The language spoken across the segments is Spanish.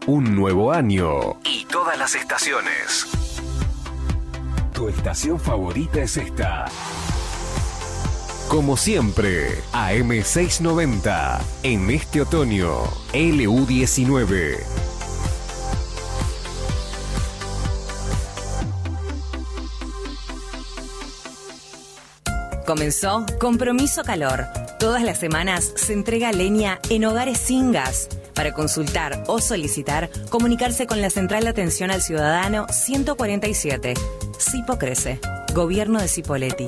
un nuevo año y todas las estaciones. Tu estación favorita es esta. Como siempre, AM690, en este otoño, LU19. Comenzó Compromiso Calor. Todas las semanas se entrega leña en hogares sin gas. Para consultar o solicitar, comunicarse con la Central de Atención al Ciudadano 147. Cipo crece. Gobierno de Cipolletti.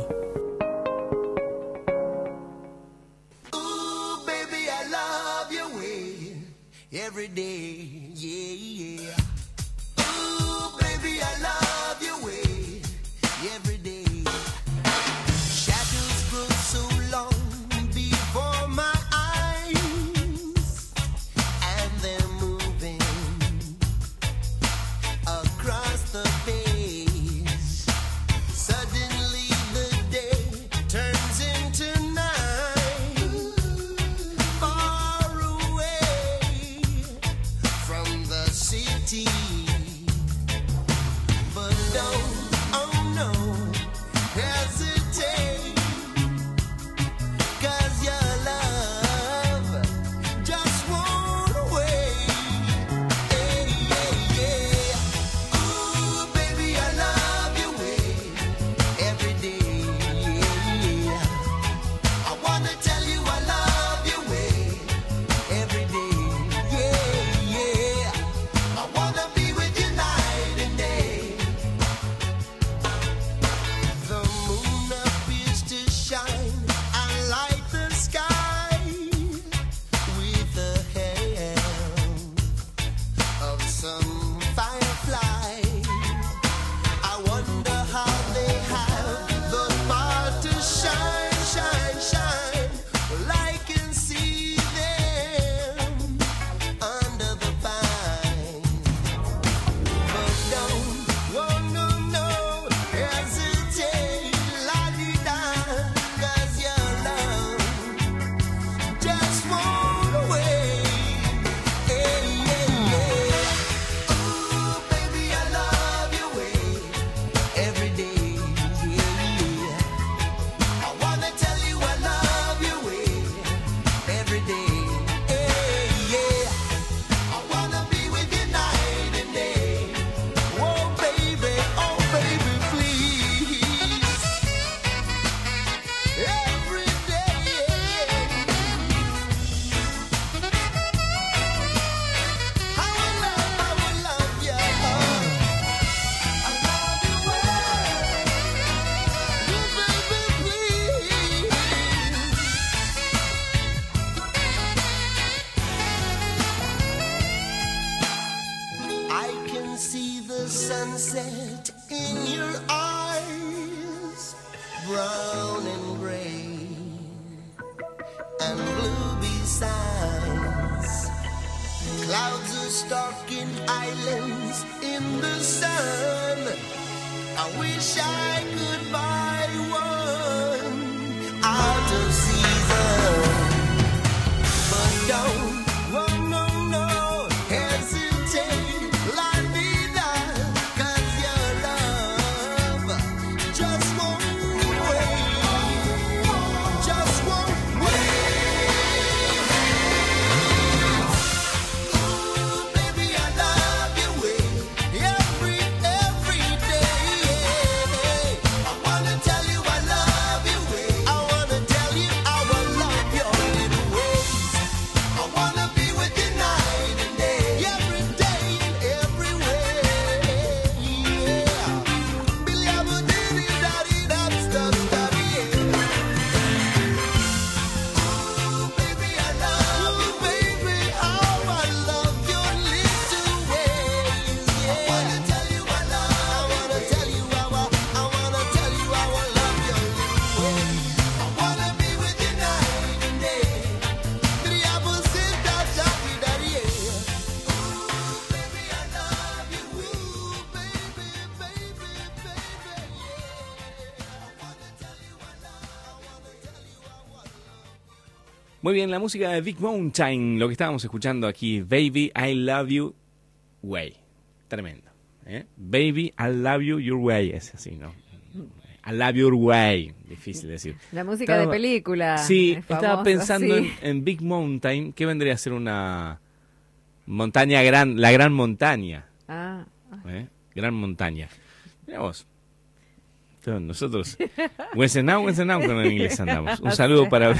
Muy bien, la música de Big Mountain, lo que estábamos escuchando aquí, Baby, I Love You, way. Tremendo. Baby, I love you your way. Es así, ¿no? I love your way. Difícil decir. La música de película. Sí, famosa, estaba pensando sí. en Big Mountain, que vendría a ser una montaña gran, la gran montaña. Gran montaña. Mira vos. Entonces, nosotros, Wensenau con el inglés andamos. Un saludo para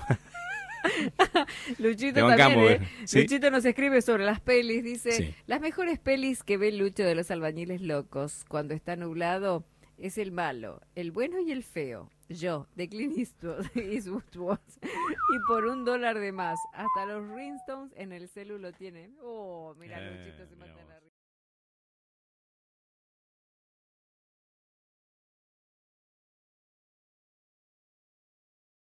Luchito Te bancamos, también, ¿sí? Luchito nos escribe sobre las pelis, dice, Sí. las mejores pelis que ve Lucho de los albañiles locos cuando está nublado es el malo, el bueno y el feo. Yo, de Clint Eastwood, y por $1 de más. Hasta los Ringstones en el celu lo tienen. Oh, mira, Luchito se mata la risa.